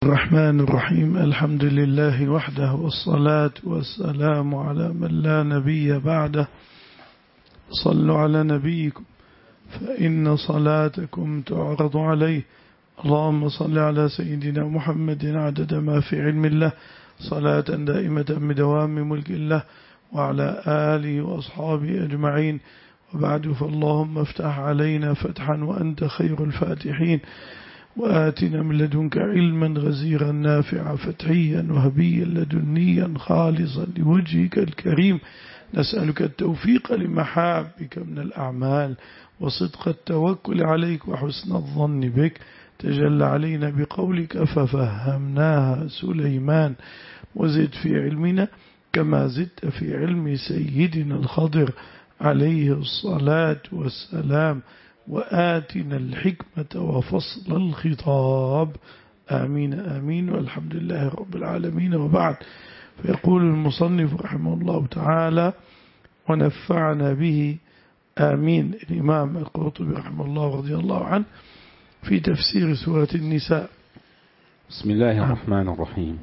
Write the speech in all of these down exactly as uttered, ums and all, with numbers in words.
الرحمن الرحيم. الحمد لله وحده، والصلاة والسلام على من لا نبي بعده. صلوا على نبيكم فإن صلاتكم تعرض عليه. اللهم صل على سيدنا محمد عدد ما في علم الله، صلاة دائمة بدوام ملك الله، وعلى آله وأصحابه أجمعين. وبعد، فاللهم افتح علينا فتحا وأنت خير الفاتحين، وآتنا من لدنك علما غزيرا نافعا فتحيا وهبيا لدنيا خالصا لوجهك الكريم. نسألك التوفيق لمحابك من الأعمال، وصدق التوكل عليك، وحسن الظن بك. تجلى علينا بقولك ففهمناها سليمان، وزد في علمنا كما زدت في علم سيدنا الخضر عليه الصلاة والسلام، وآتنا الحكمة وفصل الخطاب. آمين آمين، والحمد لله رب العالمين. وبعد، فيقول المصنف رحمه الله تعالى ونفعنا به آمين الإمام القرطبي رحمه الله رضي الله عنه في تفسير سورة النساء. بسم الله الرحمن الرحيم.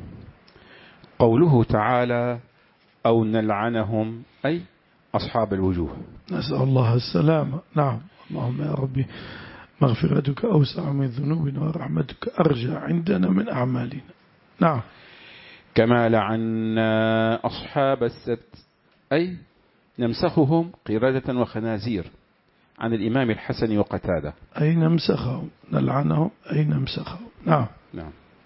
قوله تعالى أو نلعنهم، أي أصحاب الوجوه، نسأل الله السلامة. نعم، اللهم يا ربي مغفرتك أوسع من ذنوبنا، ورحمتك أرجى عندنا من أعمالنا. نعم. كما لعنا أصحاب السبت، أي نمسخهم قردة وخنازير، عن الإمام الحسن وقتادة. أي نمسخهم، نلعنهم أي نمسخهم. نعم نعم.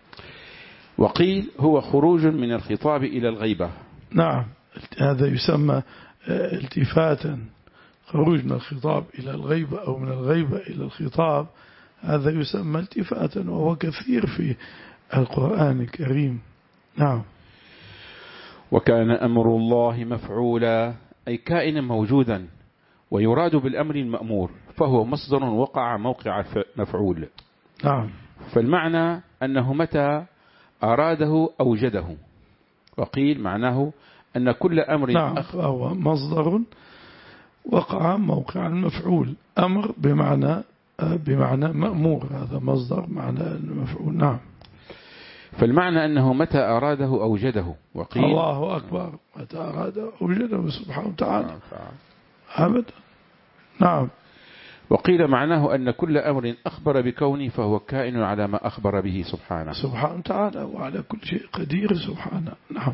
وقيل هو خروج من الخطاب إلى الغيبة. نعم، هذا يسمى التفاتا، خروج من الخطاب إلى الغيبة أو من الغيبة إلى الخطاب، هذا يسمى التفاتا، وهو كثير في القرآن الكريم. نعم. وكان أمر الله مفعولا، أي كائنا موجودا، ويراد بالأمر المأمور، فهو مصدر وقع موقع مفعول. نعم. فالمعنى أنه متى أراده أوجده. وقيل معناه أن كل أمر نعم أخ... فهو مصدر وقع موقع المفعول. أمر بمعنى بمعنى مأمور، هذا مصدر معنى المفعول. نعم. فالمعنى أنه متى أراده أوجده. وقيل الله أكبر، متى أراده أوجده سبحانه وتعالى أبدا. نعم. وقيل معناه أن كل أمر أخبر بكونه فهو كائن على ما أخبر به سبحانه سبحانه وتعالى، وعلى كل شيء قدير سبحانه. نعم.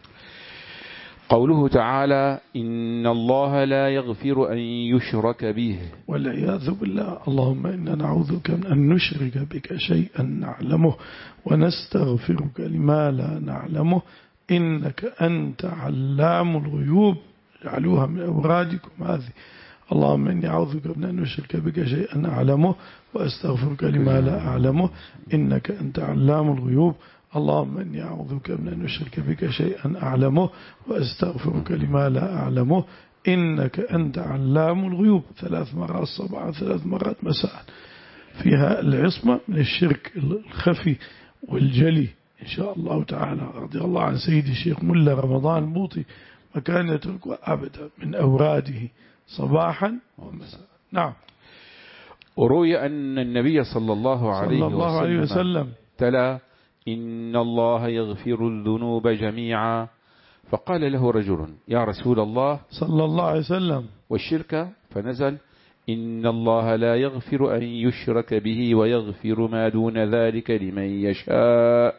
قوله تعالى إن الله لا يغفر أن يشرك به، والعياذ بالله. اللهم إنا نعوذ بك من أن نشرك بك شيئا نعلمه، ونستغفرك لما لا نعلمه، إنك أنت علام الغيوب. اجعلوها من أورادكم هذه. اللهم إني أعوذ بك من أن نشرك بك شيئا أعلمه، وأستغفرك لما لا أعلمه، إنك أنت علام الغيوب. اللهم إني أعوذ بك من أن نشرك بك شيئا أعلمه، وأستغفرك لما لا أعلمه، إنك أنت علام الغيوب. ثلاث مرات صباحا، ثلاث مرات مساء، فيها العصمة من الشرك الخفي والجلي إن شاء الله تعالى. رضي الله عن سيدي الشيخ ملا رمضان البوطي، وكان يترك أبدا من أوراده صباحا ومساء. نعم. وروي أن النبي صلى الله عليه, صلى الله عليه وسلم, وسلم تلا إن الله يغفر الذنوب جميعا، فقال له رجل يا رسول الله صلى الله عليه وسلم والشرك، فنزل إن الله لا يغفر أن يشرك به ويغفر ما دون ذلك لمن يشاء.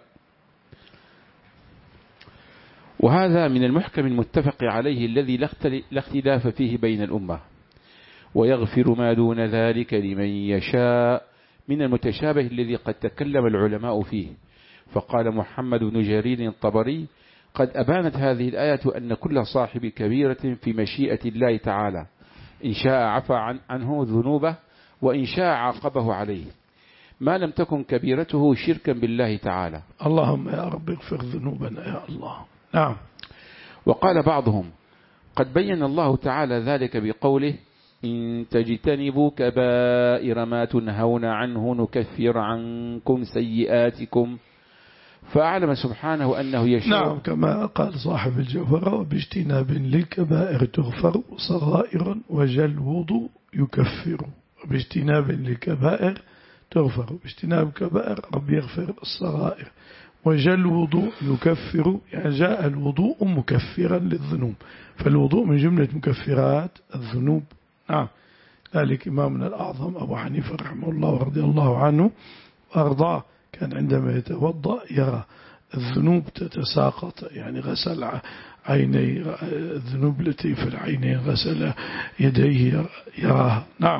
وهذا من المحكم المتفق عليه الذي لا اختلاف فيه بين الأمة. ويغفر ما دون ذلك لمن يشاء من المتشابه الذي قد تكلم العلماء فيه. فقال محمد بن جرير الطبري قد أبانت هذه الآية أن كل صاحب كبيرة في مشيئة الله تعالى، إن شاء عفى عن عنه ذنوبه، وإن شاء عاقبه عليه، ما لم تكن كبيرته شركا بالله تعالى. اللهم يا رب اغفر ذنوبنا يا الله. نعم. وقال بعضهم قد بين الله تعالى ذلك بقوله إن تجتنبوا كبائر ما تنهون عنه نكفر عنكم سيئاتكم، فأعلم سبحانه أنه يشاء. نعم، كما قال صاحب الجوهرة وباجتناب للكبائر تغفر صغائر وجلوض يكفر. وباجتناب للكبائر تغفر، باجتناب كبائر رب يغفر الصغائر. وجاء الوضوء يكفر، يعني جاء الوضوء مكفرا للذنوب، فالوضوء من جملة مكفرات الذنوب. نعم. ذلك إمامنا الأعظم أبو حنيفة رحمه الله ورضي الله عنه وأرضاه كان عندما يتوضأ يرى الذنوب تتساقط، يعني غسل عيني الذنوب التي في العينين، غسل يديه يراها. نعم.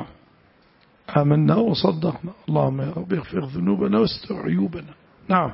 آمنا وصدقنا، اللهم يا رب اغفر ذنوبنا واستر عيوبنا. نعم.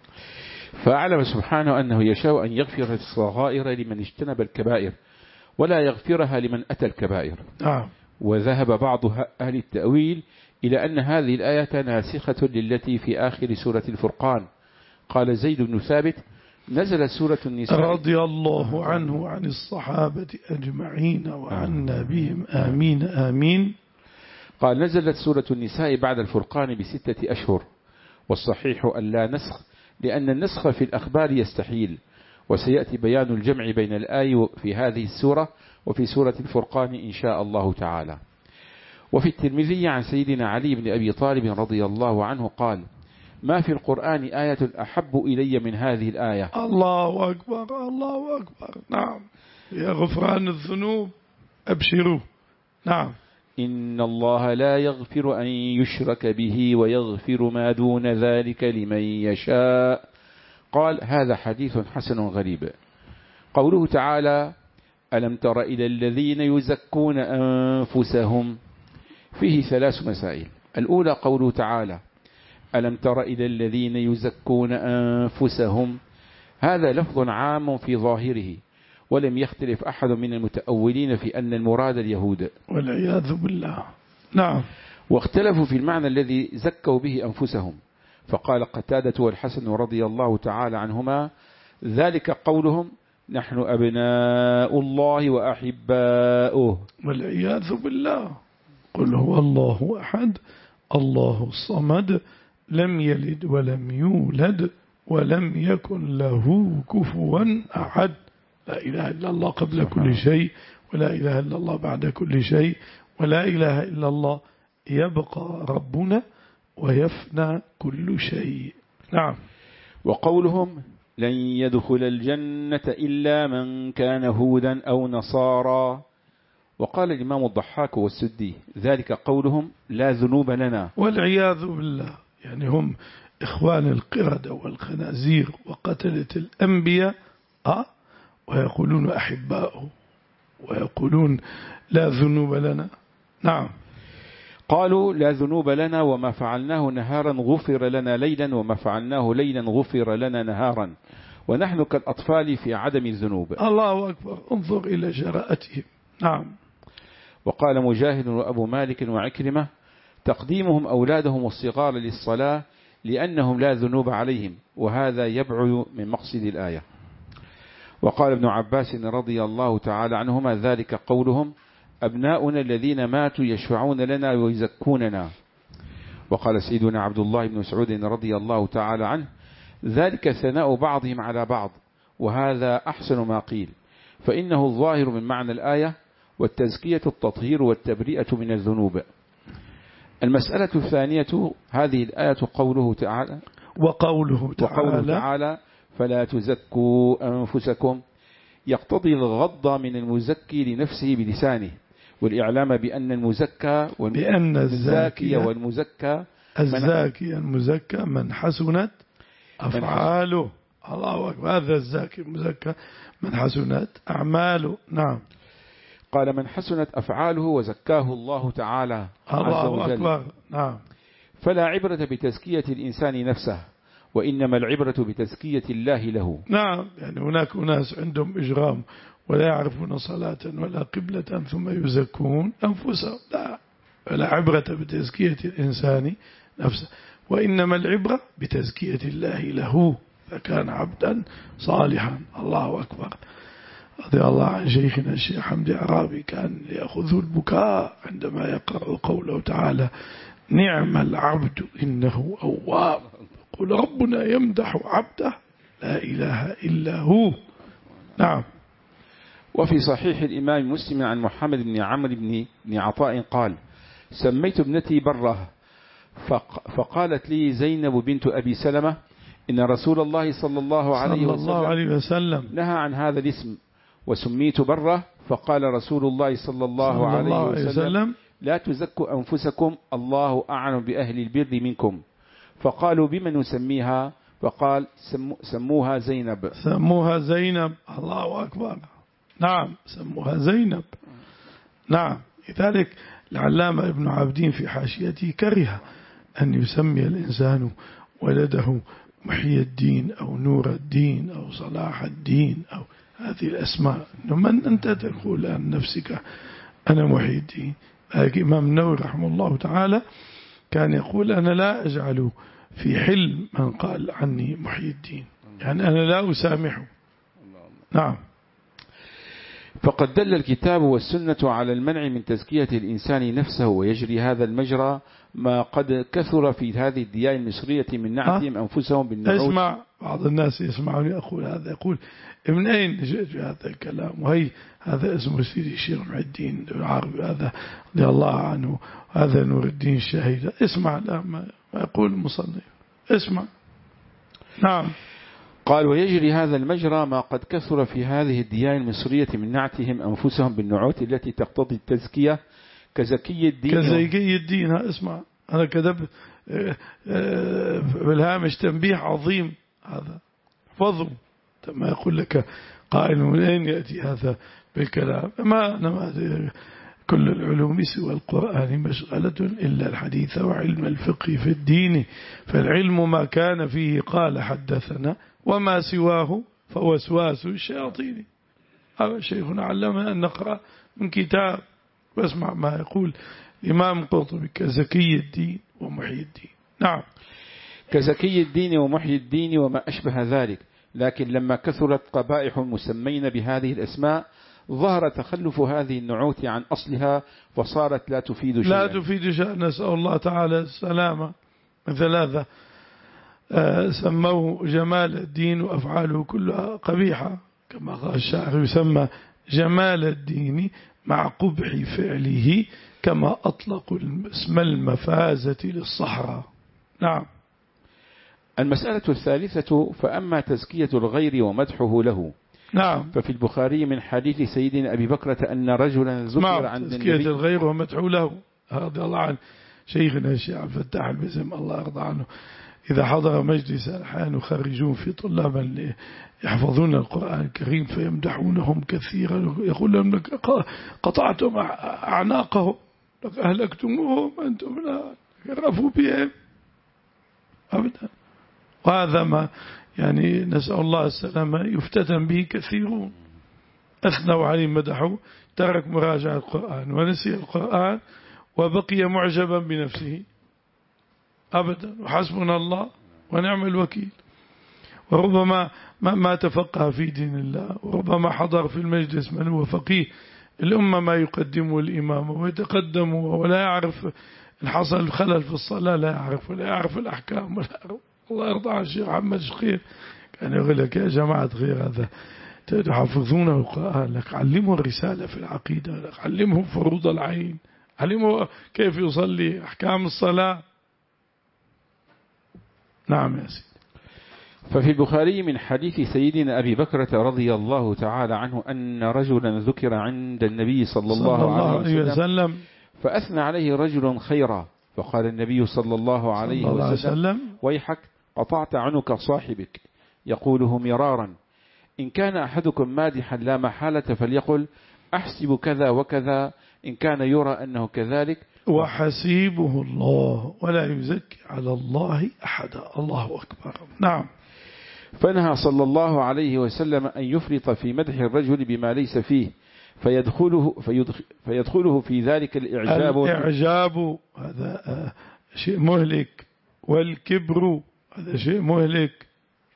فأعلم سبحانه أنه يشاء أن يغفر الصغائر لمن اجتنب الكبائر ولا يغفرها لمن أتى الكبائر. نعم. وذهب بعض أهل التأويل إلى أن هذه الآية ناسخة للتي في آخر سورة الفرقان. قال زيد بن ثابت: نزلت سورة النساء رضي الله عنه وعن الصحابة أجمعين وعنا بهم آمين آمين. قال: نزلت سورة النساء بعد الفرقان بستة أشهر، والصحيح أن لا نسخ، لأن النسخ في الأخبار يستحيل، وسيأتي بيان الجمع بين الآية في هذه السورة وفي سورة الفرقان إن شاء الله تعالى. وفي الترمذي عن سيدنا علي بن أبي طالب رضي الله عنه قال: ما في القرآن آية أحب إلي من هذه الآية. الله أكبر الله أكبر. نعم. يا غفران الذنوب أبشروا. نعم. إن الله لا يغفر أن يشرك به ويغفر ما دون ذلك لمن يشاء. قال: هذا حديث حسن غريب. قوله تعالى: ألم تر إلى الذين يزكون أنفسهم، فيه ثلاث مسائل. الأولى قوله تعالى: ألم تر إلى الذين يزكون أنفسهم، هذا لفظ عام في ظاهره، ولم يختلف أحد من المتأولين في أن المراد اليهود والعياذ بالله. نعم. واختلفوا في المعنى الذي زكوا به أنفسهم، فقال قتادة والحسن رضي الله تعالى عنهما: ذلك قولهم نحن أبناء الله وأحباؤه. والعياذ بالله. قل هو الله أحد الله الصمد لم يلد ولم يولد ولم يكن له كفوا أحد. لا إله إلا الله قبل كل شيء، ولا إله إلا الله بعد كل شيء، ولا إله إلا الله يبقى ربنا ويفنى كل شيء. نعم. وقولهم لن يدخل الجنة إلا من كان هودا أو نصارى. وقال الإمام الضحاك والسدي: ذلك قولهم لا ذنوب لنا. والعياذ بالله. يعني هم إخوان القردة والخنازير وقتلة الأنبياء، أه؟ ويقولون أحباؤه ويقولون لا ذنوب لنا. نعم. قالوا لا ذنوب لنا وما فعلناه نهارا غفر لنا ليلا، وما فعلناه ليلا غفر لنا نهارا، ونحن كالأطفال في عدم الذنوب. الله أكبر. انظر إلى جراءتهم. نعم. وقال مجاهد وأبو مالك وعكرمة: تقديمهم أولادهم الصغار للصلاة لأنهم لا ذنوب عليهم، وهذا يبعد من مقصد الآية. وقال ابن عباس رضي الله تعالى عنهما: ذلك قولهم أبناؤنا الذين ماتوا يشفعون لنا ويزكوننا. وقال سيدنا عبد الله بن مسعود رضي الله تعالى عنه: ذلك ثناء بعضهم على بعض، وهذا أحسن ما قيل، فإنه الظاهر من معنى الآية، والتزكية التطهير والتبرئة من الذنوب. المسألة الثانية هذه الآية قوله تعالى: وقوله تعالى, وقوله تعالى فلا تزكوا أنفسكم، يقتضي الغض من المزكي لنفسه بلسانه، والإعلام بأن المزكى بأن الزاكي والمزكى الزاكي المزكى من حسنت أفعاله. الله أكبر. هذا الزاكي المزكى من حسنت أعماله. نعم. قال: من حسنت أفعاله وزكاه الله تعالى عز وجل. الله أكبر. نعم. فلا عبرة بتزكية الإنسان نفسه، وإنما العبرة بتزكية الله له. نعم. يعني هناك ناس عندهم إجرام ولا يعرفون صلاة ولا قبلة ثم يزكون أنفسهم. لا، ولا عبرة بتزكية الإنسان نفسه، وإنما العبرة بتزكية الله له، فكان عبدا صالحا. الله أكبر. رضي الله عن شيخنا الشيخ حمدي عرابي كان يأخذ البكاء عندما يقرأ قوله تعالى: نعم العبد إنه أواب. يقول ربنا يمدح عبده لا إله إلا هو. نعم. وفي صحيح الإمام مسلم عن محمد بن عمرو بن عطاء قال: سميت ابنتي بره، فقالت لي زينب بنت أبي سلمة إن رسول الله صلى الله عليه صلى وسلم, الله عليه وسلم نهى عن هذا الاسم وسميت برة. فقال رسول الله صلى الله, صلى عليه, الله عليه وسلم, وسلم لا تزكوا أنفسكم الله أعلم بأهل البر منكم. فقالوا بمن نسميها؟ فقال سموها زينب. سموها زينب. الله أكبر. نعم سموها زينب. نعم. لذلك العلامة ابن عابدين في حاشيته كره أن يسمي الإنسان ولده محي الدين أو نور الدين أو صلاح الدين أو هذه الأسماء. من أنت تقول عن نفسك أنا محي الدين؟ الإمام النووي رحمه الله تعالى كان يقول أنا لا أجعل في حلم من قال عني محي الدين، يعني أنا لا أسامحه. نعم. فقد دل الكتاب والسنة على المنع من تزكية الإنسان نفسه، ويجري هذا المجرى ما قد كثر في هذه الديار المصرية من نعتهم أنفسهم بالنعوت. اسمع، بعض الناس يسمعني أقول هذا، يقول من أين جئت بهذا الكلام؟ وهي هذا اسمه سيدي شرع الدين العربي، هذا رضي الله عنه، هذا نور الدين الشهيد. اسمع لا ما يقول المصنف، اسمع. نعم. قال ويجري هذا المجرى ما قد كثر في هذه الديار المصرية من نعتهم أنفسهم بالنعوت التي تقتضي التزكية كزكي الدين. كزكي الدين. ها اسمع، أنا كتبت بالهامش تنبيه عظيم، هذا احفظه. ما يقول لك قائل من أين يأتي هذا بالكلام؟ ما أنا ما أدري. كل العلوم سوى القرآن مشغلة إلا الحديث وعلم الفقه في الدين، فالعلم ما كان فيه قال حدثنا وما سواه فوسواس الشياطين. هذا شيخنا علمنا أن نقرأ من كتاب واسمع ما يقول إمام قرطبي كزكي الدين ومحي الدين. نعم. كزكي الدين ومحي الدين وما أشبه ذلك. لكن لما كثرت قبائح المسمين بهذه الأسماء ظهر تخلف هذه النعوت عن أصلها فصارت لا تفيد شيئا. لا تفيد شيئا، نسأل الله تعالى السلامة. مثل هذا سموه جمال الدين وأفعاله كلها قبيحة، كما قال الشاعر يسمى جمال الدين مع قبح فعله، كما أطلقوا اسم المفازة للصحراء. نعم. المسألة الثالثة، فأما تزكية الغير ومدحه له. نعم. ففي البخاري من حديث سيدنا أبي بكرة أن رجلا ذكر عند النبي. تزكية الغير ومدحه له، رضي الله عن شيخنا الشيخ عبد الفتاح البزم الله يرضى عنه، إذا حضر مجلس أحيانا يخرجون في طلابا يحفظون القرآن الكريم فيمدحونهم كثيرا، يقول لهم قطعتم أعناقهم، أهلكتموهم، أنتم لا يرفوا بهم أبدا. وهذا ما يعني نسأل الله السلامة يفتتن به كثيرون، أثنوا عليه مدحوا، ترك مراجعة القرآن ونسي القرآن وبقي معجبا بنفسه أبدا، وحسبنا الله ونعم الوكيل. وربما ما, ما تفقه في دين الله، وربما حضر في المجلس من هو فقيه الأمة ما يقدمه الإمام ويتقدم ولا يعرف إن حصل خلل في الصلاة، لا يعرف ولا يعرف الأحكام ولا يعرف. الله يرضى عن الشيخ محمد شقير كان يقول لك يا جماعة خير، هذا تحفظونه القرآن، لك علمه الرسالة في العقيدة، لك علمه فروض العين، علمه كيف يصلي، أحكام الصلاة. نعم يا سيدي. ففي البخاري من حديث سيدنا أبي بكرة رضي الله تعالى عنه أن رجلا ذكر عند النبي صلى الله, صلى الله عليه وسلم, وسلم فأثنى عليه رجل خيرا، فقال النبي صلى الله عليه صلى الله وسلم, وسلم ويحك قطعت عنك صاحبك، يقوله مرارا. إن كان أحدكم مادحا لا محالة فليقل أحسب كذا وكذا، إن كان يرى أنه كذلك وحسيبه الله ولا يزكي على الله أحدا. الله أكبر. نعم. فنهى صلى الله عليه وسلم أن يفرط في مدح الرجل بما ليس فيه فيدخله, فيدخله في ذلك الإعجاب. الإعجاب هذا شيء مهلك، والكبر هذا شيء مهلك،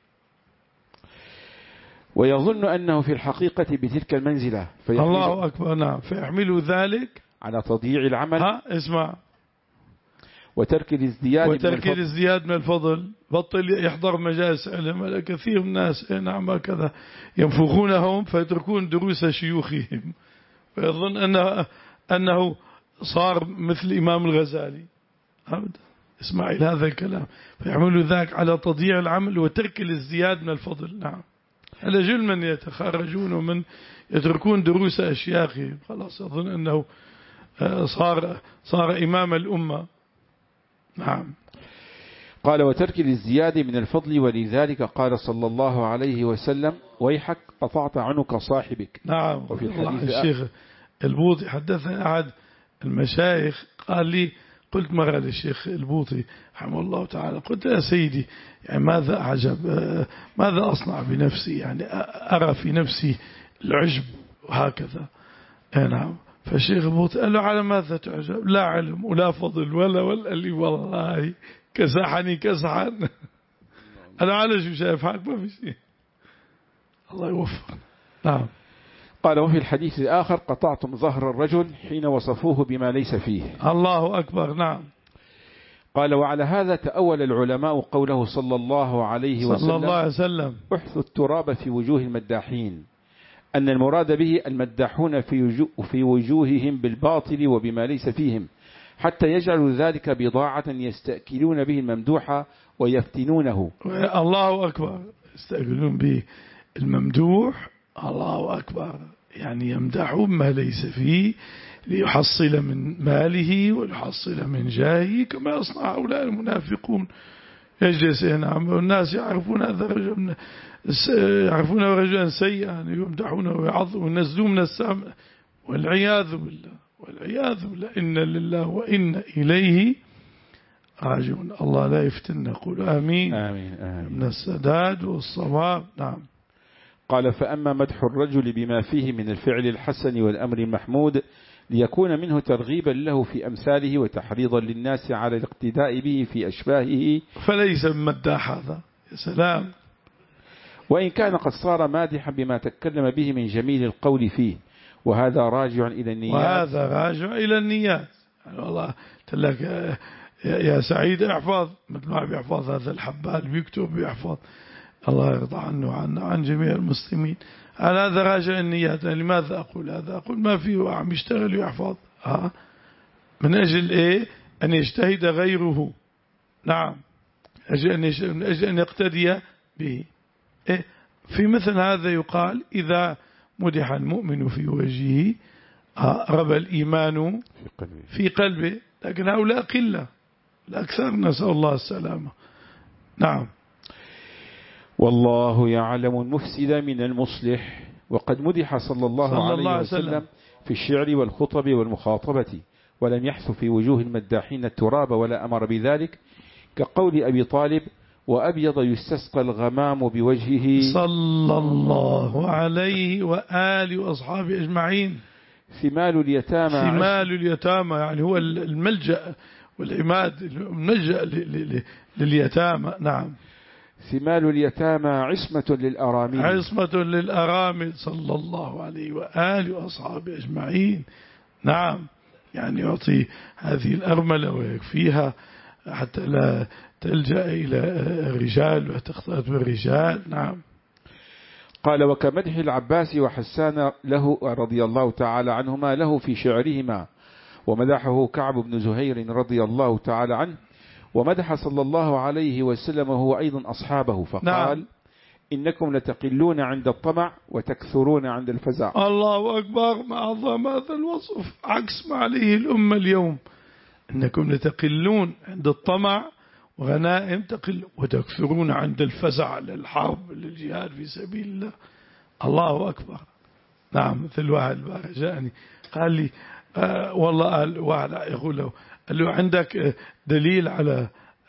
ويظن أنه في الحقيقة بتلك المنزلة. الله أكبر. نعم. فيحمل ذلك على تضييع العمل. ها اسمع. وترك الازدياد وترك من الازدياد من الفضل. بطل يحضر مجالس علم. كثير من الناس نعم كذا ينفخونهم فيتركون دروس شيوخهم ويظن أنه, أنه صار مثل إمام الغزالي. أبدا. إسماعيل هذا الكلام، فيعملوا ذاك على تضييع العمل وترك الازدياد من الفضل. نعم، على جل من يتخرجون ومن يتركون دروس أشياخهم، خلاص يظن أنه صار صار إمام الأمة. نعم. قال وترك الازدياد من الفضل، ولذلك قال صلى الله عليه وسلم ويحك قطعت عنق صاحبك. نعم. وفي الحديث الشيخ البوطي حدثني أحد المشايخ قال لي، قلت مرة للشيخ البوطي رحمه الله تعالى، قلت يا سيدي يعني ماذا أعجب، ماذا أصنع بنفسي، يعني أرى في نفسي العجب وهكذا. نعم. فالشيخ البوطي قال له على ماذا تعجب، لا علم ولا فضل ولا ولا. قال لي والله كسحني كسحا. أنا على شو شايف حالك ما في شيء. الله يوفق. نعم. قال وفي الحديث الآخر قطعتم ظهر الرجل حين وصفوه بما ليس فيه. الله أكبر. نعم. قال وعلى هذا تأول العلماء قوله صلى الله عليه وسلم صلى الله عليه وسلم احثوا التراب في وجوه المداحين، أن المراد به المداحون في في وجوههم بالباطل وبما ليس فيهم، حتى يجعلوا ذلك بضاعة يستأكلون به الممدوح ويفتنونه. الله أكبر. يستأكلون به الممدوح. الله أكبر. يعني يمدحون ما ليس فيه ليحصل من ماله ويحصل من جاهه، كما يصنع هؤلاء المنافقون. يجلس هنا والناس يعرفون هذا الرجل، يعرفون رجلا سيئا يمدحونه ويعظمه وينزلون من السماء، والعياذ بالله والعياذ بالله. إن لله وإن إليه راجعون. الله لا يفتن. قول آمين. آمين آمين. من السداد والصواب. نعم. قال فأما مدح الرجل بما فيه من الفعل الحسن والأمر المحمود ليكون منه ترغيبا له في أمثاله وتحريضا للناس على الاقتداء به في أشباهه، فليس مداح هذا. يا سلام. وإن كان قد صار مادحا بما تكلم به من جميل القول فيه، وهذا راجع إلى النيات. وهذا راجع إلى النيات. يعني والله تلك يا سعيد احفظ مثل ما بيحفظ هذا الحبال بيكتب بيحفظ، الله يرضى عنه وعن عن جميع المسلمين. على هذا راجع النيات. لماذا أقول هذا؟ أقول ما فيه عم يشتغل ويحفظ ها من أجل إيه؟ أن يجتهد غيره. نعم. من أجل أن يقتدي به. إيه؟ في مثل هذا يقال إذا مدح المؤمن في وجهه ربى الإيمان في قلبه، لكن هؤلاء قلة، الأكثر نسأل الله السلامة. نعم. والله يعلم المفسد من المصلح. وقد مدح صلى الله صلى عليه الله وسلم, وسلم في الشعر والخطب والمخاطبة، ولم يحث في وجوه المداحين التراب ولا أمر بذلك، كقول أبي طالب وأبيض يستسقى الغمام بوجهه صلى الله عليه وآله وأصحابه أجمعين. ثمال اليتامى ثمال اليتامى يعني هو الملجأ والعماد، الملجأ لليتامى. نعم. ثمال اليتامى عصمة للأرامل عصمة للأرامل صلى الله عليه وآله وأصحابه أجمعين. نعم. يعني يعطي هذه الأرملة ويكفيها حتى لا تلجأ إلى الرجال وتختلط بالرجال. نعم. قال وكمدح العباس وحسان له رضي الله تعالى عنهما له في شعرهما، ومدحه كعب بن زهير رضي الله تعالى عنه، ومدح صلى الله عليه وسلم وهو أيضا أصحابه فقال نعم. إنكم لتقلون عند الطمع وتكثرون عند الفزع. الله أكبر. ما أعظم هذا الوصف، عكس ما عليه الأمة اليوم. إنكم لتقلون عند الطمع وغنائم تقل، وتكثرون عند الفزع للحرب للجهاد في سبيل الله. الله أكبر. نعم. مثل واحد جاءني قال لي آه والله قال واحد يقول له قال له عندك دليل على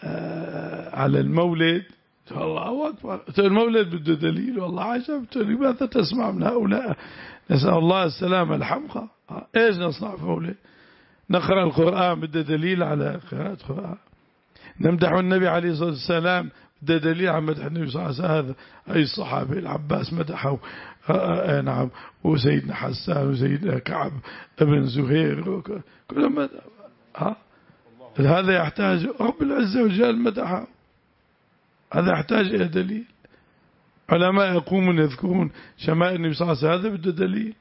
آه على المولد؟ الله أكبر. المولد بده دليل؟ والله عجبت. لماذا تسمع من هؤلاء؟ نسأل الله السلامة الحمقى. إيش نصنع في مولد؟ نقرأ القرآن بده دليل على قراءة القرآن. نمدح النبي عليه الصلاة والسلام بده دليل على مدح النبي صلى الله عليه وسلم. هذا أي الصحابة العباس مدحه آه نعم، وسيدنا حسان وسيدنا كعب ابن زهير كلهم مدح. ها هذا يحتاج رب العزة والجلال مدحه. هذا يحتاج إلى دليل. علماء يقومون يذكرون شمائل النبي صلى الله عليه وسلم، هذا بده دليل.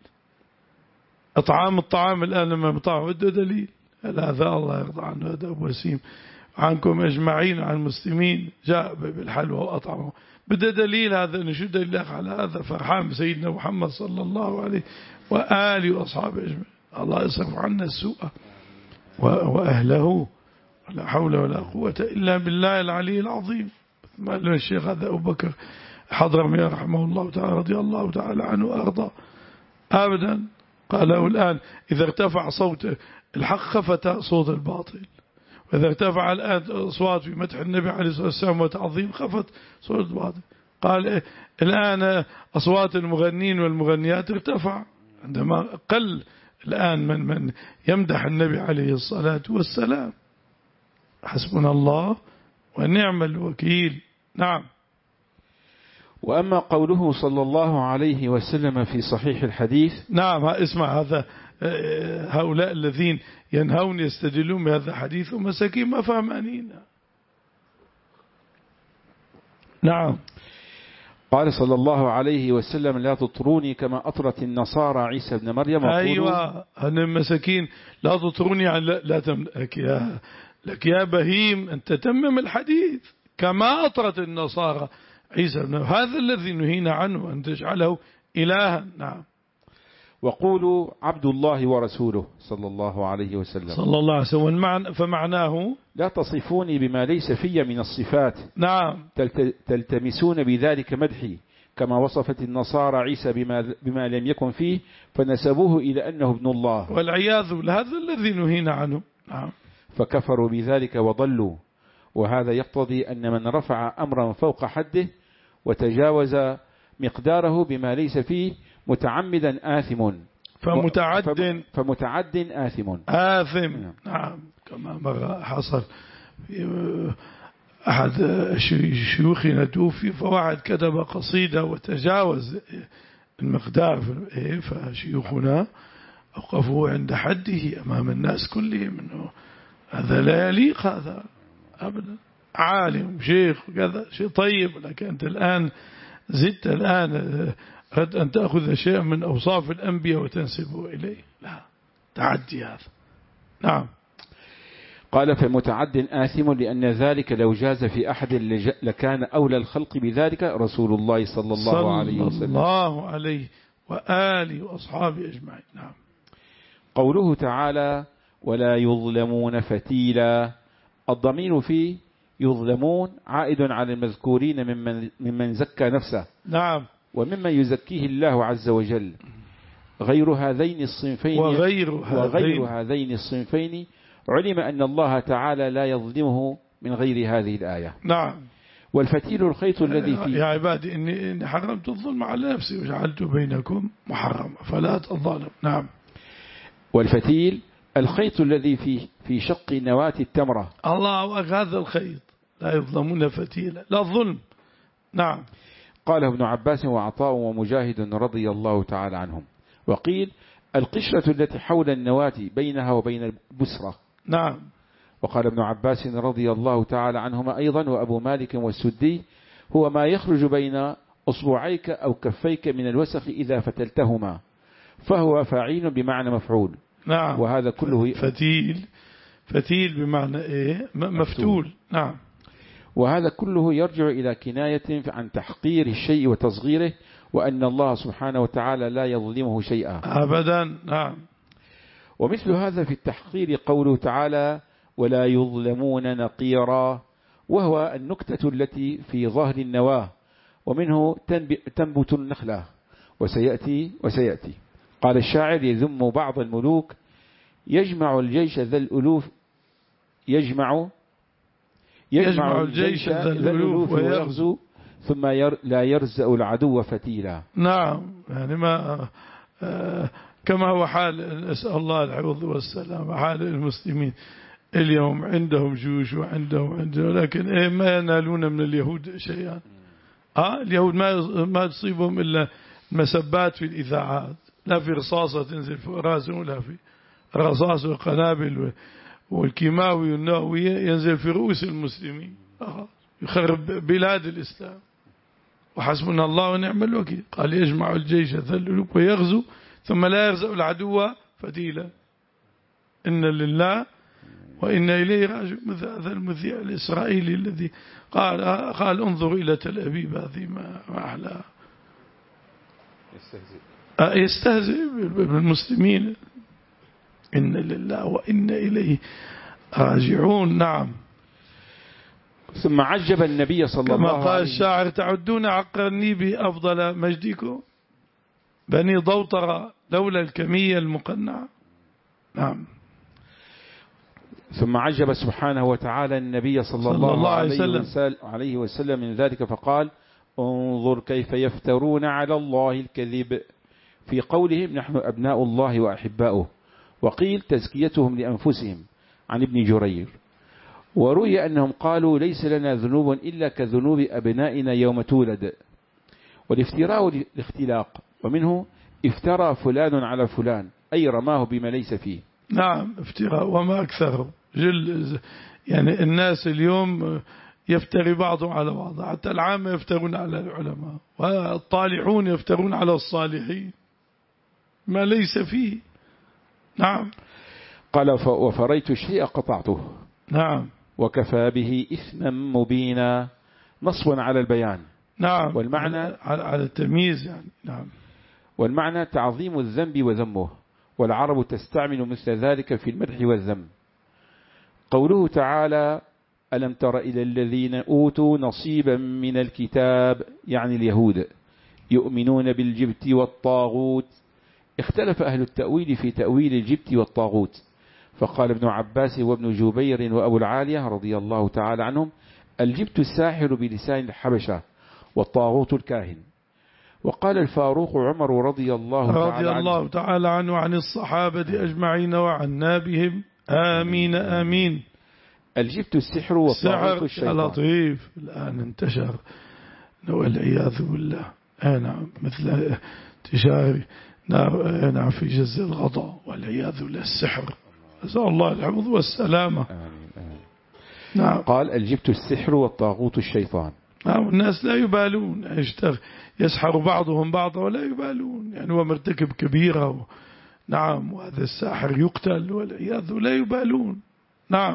إطعام الطعام الآن لما بطعم بده دليل. هذا الله يرضى عنه. هذا أبو وسيم عنكم أجمعين عن المسلمين جاء بالحلوى وأطعمه. بده دليل هذا، إنه شو دليل على هذا؟ فرحان بسيدنا محمد صلى الله عليه وآله وأصحابه أجمعين. الله يصرف عنا السوء وأهله، ولا حول ولا قوة إلا بالله العلي العظيم. ما له الشيخ هذا أبو بكر حضرمي رحمه الله تعالى رضي الله تعالى عنه وأرضاه أبدا قاله الآن: إذا ارتفع صوت الحق خفت صوت الباطل، وإذا ارتفع الآن أصوات في مدح النبي عليه الصلاة والسلام وتعظيم خفت صوت الباطل. قال الآن أصوات المغنين والمغنيات ارتفع عندما قل الآن من من يمدح النبي عليه الصلاة والسلام. حسبنا الله ونعم الوكيل. نعم. وأما قوله صلى الله عليه وسلم في صحيح الحديث، نعم اسمع، هذا هؤلاء الذين ينهون يستدلون بهذا الحديث ومساكين ما فهمانين. نعم. قال صلى الله عليه وسلم: لا تطروني كما أطرت النصارى عيسى بن مريم. أيوة، هن المساكين لا تطروني عن لا, لا تم لك يا لك يا بهيم أن تتمم الحديث كما أطرت النصارى عيسى بن مريم. هذا الذي نهينا عنه، أن تجعله إلها. نعم. وقولوا عبد الله ورسوله صلى الله عليه وسلم صلى الله عليه وسلم، فمعناه لا تصفوني بما ليس في من الصفات. نعم. تلتمسون بذلك مدحي كما وصفت النصارى عيسى بما, بما لم يكن فيه فنسبوه إلى أنه ابن الله والعياذ بالله. هذا الذي نهينا عنه. نعم. فكفروا بذلك وضلوا. وهذا يقتضي أن من رفع أمرا فوق حده وتجاوز مقداره بما ليس فيه متعمدا آثم. فمتعد فمتعد آثم آثم. نعم. كما مر حصل أحد شيوخنا توفي، فواحد كتب قصيدة وتجاوز المقدار، فشيوخنا أوقفوه عند حده أمام الناس كلهم إنه هذا لا يليق، هذا أبدا، عالم شيخ وكذا شيء طيب، لكن أنت الآن زدت الآن أردت أن تأخذ شيئا من أوصاف الأنبياء وتنسبه إليه. لا، تعدي هذا. نعم. قال: فمتعد آثم لأن ذلك لو جاز في أحد لكان أولى الخلق بذلك رسول الله صلى الله صلى عليه وسلم صلى الله عليه وآله وأصحابه أجمعين. نعم. قوله تعالى: ولا يظلمون فتيلا. الضمير في يظلمون عائد على المذكورين ممن, ممن زكى نفسه. نعم. وممن يزكيه الله عز وجل. غير هذين الصنفين وغير, وغير هذين الصنفين علم أن الله تعالى لا يظلمه من غير هذه الآية. نعم. والفتيل الخيط الذي فيه يا عبادي إني, إني حرمت الظلم على نفسي وجعلت بينكم محرم فلا تظلم. نعم. والفتيل الخيط الذي في في شق نواة التمرة. الله، هذا الخيط لا يظلمون فتيلا، لا ظلم. نعم. قاله ابن عباس وعطاء ومجاهد رضي الله تعالى عنهم. وقيل القشرة التي حول النواة بينها وبين البسرة. نعم. وقال ابن عباس رضي الله تعالى عنهما أيضا وأبو مالك والسدي: هو ما يخرج بين أصبعيك أو كفيك من الوسخ إذا فتلتهما، فهو فاعل بمعنى مفعول. نعم. وهذا كله فتيل فتيل بمعنى إيه؟ مفتول. نعم. وهذا كله يرجع إلى كناية عن تحقير الشيء وتصغيره، وأن الله سبحانه وتعالى لا يظلمه شيئا أبدا. نعم. ومثل هذا في التحقير قوله تعالى: ولا يظلمون نقيرا، وهو النكتة التي في ظهر النواة ومنه تنبت النخلة. وسيأتي وسيأتي قال الشاعر: يذم بعض الملوك يجمع الجيش ذا الألوف يجمع يجمع الجيش ذا الألوف ويغزو ثم ير لا يرزأ العدو فتيلا. نعم. يعني ما آه كما هو حال، نسأل الله العوض والسلام، حال المسلمين اليوم عندهم جيوش وعندهم عندهم لكن إيه ما ينالون من اليهود شيئا. آه اليهود ما ما تصيبهم إلا مسبات في الإذاعات، لا في رصاصة تنزل في راسهم ولا في رصاص وقنابل والكيماوي والنووي ينزل في رؤوس المسلمين، آه يخرب بلاد الإسلام. وحسبنا الله ونعم الوكيل. قال: يجمع الجيش ذا الألوف ويغزو ثم لا يرزق العدو فتيلا. إن لله وإن إليه راجعون، مثل هذا المذيع الإسرائيلي الذي قال قال انظر إلى تل أبيب هذه ما أحلى، يستهزئ يستهزئ بالمسلمين. إن لله وإن إليه راجعون. نعم. ثم عجب النبي صلى الله عليه وسلم كما قال الشاعر تعدون عقرني بأفضل مجدكم بني ضوطر لولا الكمية المقنعة. نعم. ثم عجب سبحانه وتعالى النبي صلى, صلى الله, الله عليه, وسلم. عليه وسلم من ذلك فقال انظر كيف يفترون على الله الكذب في قولهم نحن أبناء الله وأحباؤه، وقيل تزكيتهم لأنفسهم عن ابن جرير. وروي أنهم قالوا ليس لنا ذنوب إلا كذنوب أبنائنا يوم تولد. والافتراء الاختلاق، ومنه افترى فلان على فلان أي رماه بما ليس فيه. نعم افتراء وما أكثره جل. يعني الناس اليوم يفتري بعضهم على بعض، حتى العامة يفترون على العلماء، والطالحون يفترون على الصالحين ما ليس فيه. نعم. قال وفريت الشيء قطعته. نعم. وكفى به إثما مبينا، نصبا على البيان. نعم. والمعنى على التمييز يعني. نعم. والمعنى تعظيم الذنب وذمه، والعرب تستعمل مثل ذلك في المدح والذم. قوله تعالى ألم تر إلى الذين أوتوا نصيبا من الكتاب يعني اليهود يؤمنون بالجبت والطاغوت. اختلف أهل التأويل في تأويل الجبت والطاغوت، فقال ابن عباس وابن جبير وأبو العالية رضي الله تعالى عنهم الجبت الساحر بلسان الحبشة والطاغوت الكاهن. وقال الفاروق عمر رضي الله تعالى, رضي الله تعالى عنه وعن الصحابة أجمعين وعنا بهم آمين آمين. الجبت السحر والطاغوت الشيطان. لطيف الآن انتشر والعياذ بالله. نعم مثل انتشار نعم في جز الغضاء والعياذ بالله السحر، نسأل الله الحفظ والسلامة. آمين آمين. نعم. قال الجبت السحر والطاغوت الشيطان. نعم. الناس لا يبالون، يسحر بعضهم بعضا ولا يبالون، يعني هو مرتكب كبيرة و... نعم وهذا الساحر يقتل والعياذ لا يبالون. نعم.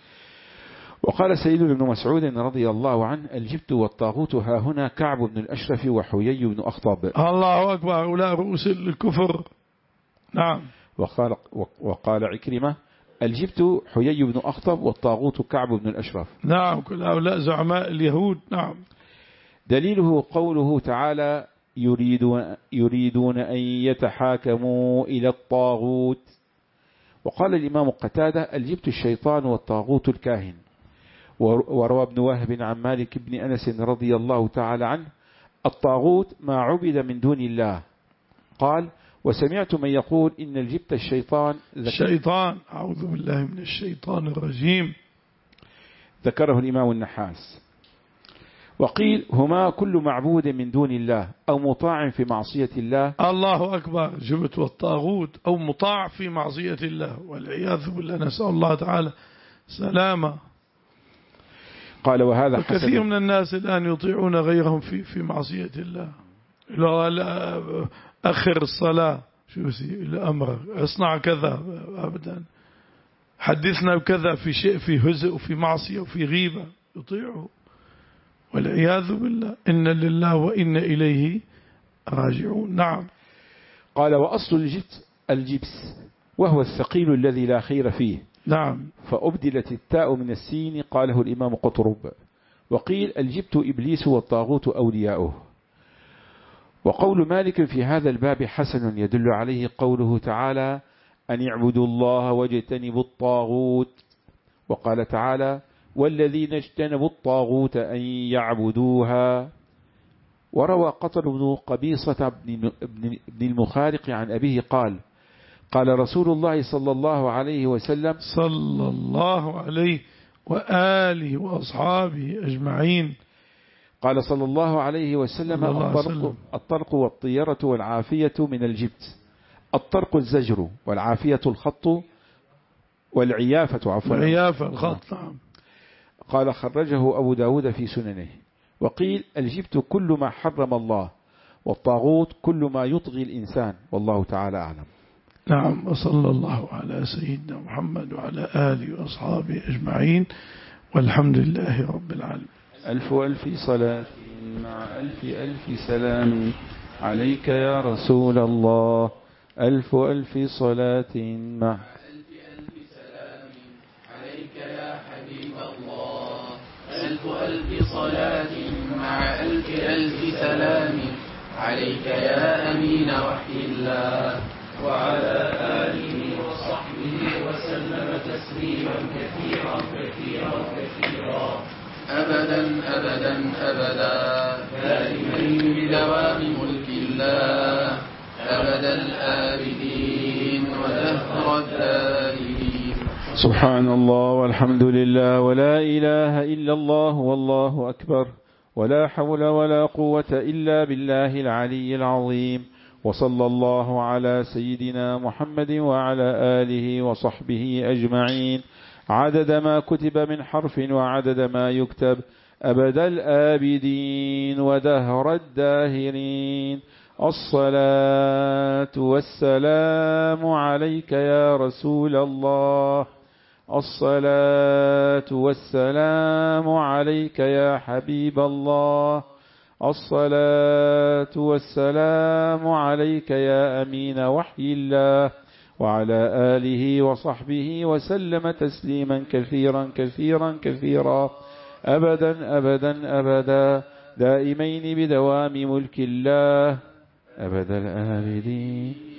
وقال سيد بن مسعود رضي الله عنه الجبت والطاغوت ها هنا كعب بن الأشرف وحيي بن أخطب. الله أكبر هؤلاء رؤوس الكفر. نعم. وقال, وقال عكرمة الجبت حيي بن أخطب والطاغوت كعب بن الأشرف. نعم كل هؤلاء زعماء اليهود. نعم. دليله قوله تعالى يريدون, يريدون أن يتحاكموا إلى الطاغوت. وقال الإمام قتادة الجبت الشيطان والطاغوت الكاهن. وروى ابن وهب عن مالك بن أنس رضي الله تعالى عنه الطاغوت ما عبد من دون الله. قال وسمعت من يقول إن الجبت الشيطان الشيطان أعوذ بالله من الشيطان الرجيم. ذكره الإمام النحاس. وقيل هما كل معبود من دون الله أو مطاع في معصية الله. الله أكبر. جبت والطاغوت أو مطاع في معصية الله والعياذ بالله، نسأل الله تعالى سلامة. قال وهذا حسن. كثير من الناس الآن يطيعون غيرهم في في معصية الله. لا أخر الصلاة شو الأمر اصنع كذا أبدا، حدثنا بكذا في شيء في هزء وفي معصية وفي غيبة يطيعه والعياذ بالله. إن لله وإن إليه راجعون. نعم. قال وأصل الجبت الجبس وهو الثقيل الذي لا خير فيه. نعم. فأبدلت التاء من السين قاله الإمام قطرب. وقيل الجبت إبليس والطاغوت أولياؤه. وقول مالك في هذا الباب حسن يدل عليه قوله تعالى أن يعبدوا الله واجتنبوا الطاغوت. وقال تعالى والذين اجتنبوا الطاغوت أن يعبدوها. وروى قتل بن قبيصة بن المخارق عن أبيه قال قال رسول الله صلى الله عليه وسلم صلى الله عليه وآله وأصحابه أجمعين. قال صلى الله عليه وسلم الطرق, الطرق والطيرة والعافية من الجبت. الطرق الزجر والعافية الخط والعيافة عفوا العيافة الخط. نعم. قال خرجه أبو داود في سننه. وقيل الجبت كل ما حرم الله، والطاغوت كل ما يطغي الإنسان، والله تعالى أعلم. نعم. وصلى الله على سيدنا محمد وعلى آله وأصحابه أجمعين، والحمد لله رب العالمين. ألف ألف صلاة مع ألف ألف سلام عليك يا رسول الله. ألف ألف صلاة مع ألف ألف سلام عليك يا حبيب الله. ألف ألف صلاة مع ألف ألف سلام عليك يا أمين وحي الله، وعلى آله وصحبه وسلم تسليما كثيرا كثيرا كثيرا أبدا أبدا أبدا دائمين بدوام ملك الله أبد الآبدين ودهر الدائمين. سبحان الله والحمد لله ولا إله إلا الله والله أكبر، ولا حول ولا قوة إلا بالله العلي العظيم. وصلى الله على سيدنا محمد وعلى آله وصحبه أجمعين، عدد ما كتب من حرف وعدد ما يكتب، أبد الآبدين ودهر الداهرين. الصلاة والسلام عليك يا رسول الله. الصلاة والسلام عليك يا حبيب الله. الصلاة والسلام عليك يا أمين وحي الله، وعلى آله وصحبه وسلم تسليما كثيرا كثيرا كثيرا أبدا أبدا أبدا دائمين بدوام ملك الله أبد الآبدين.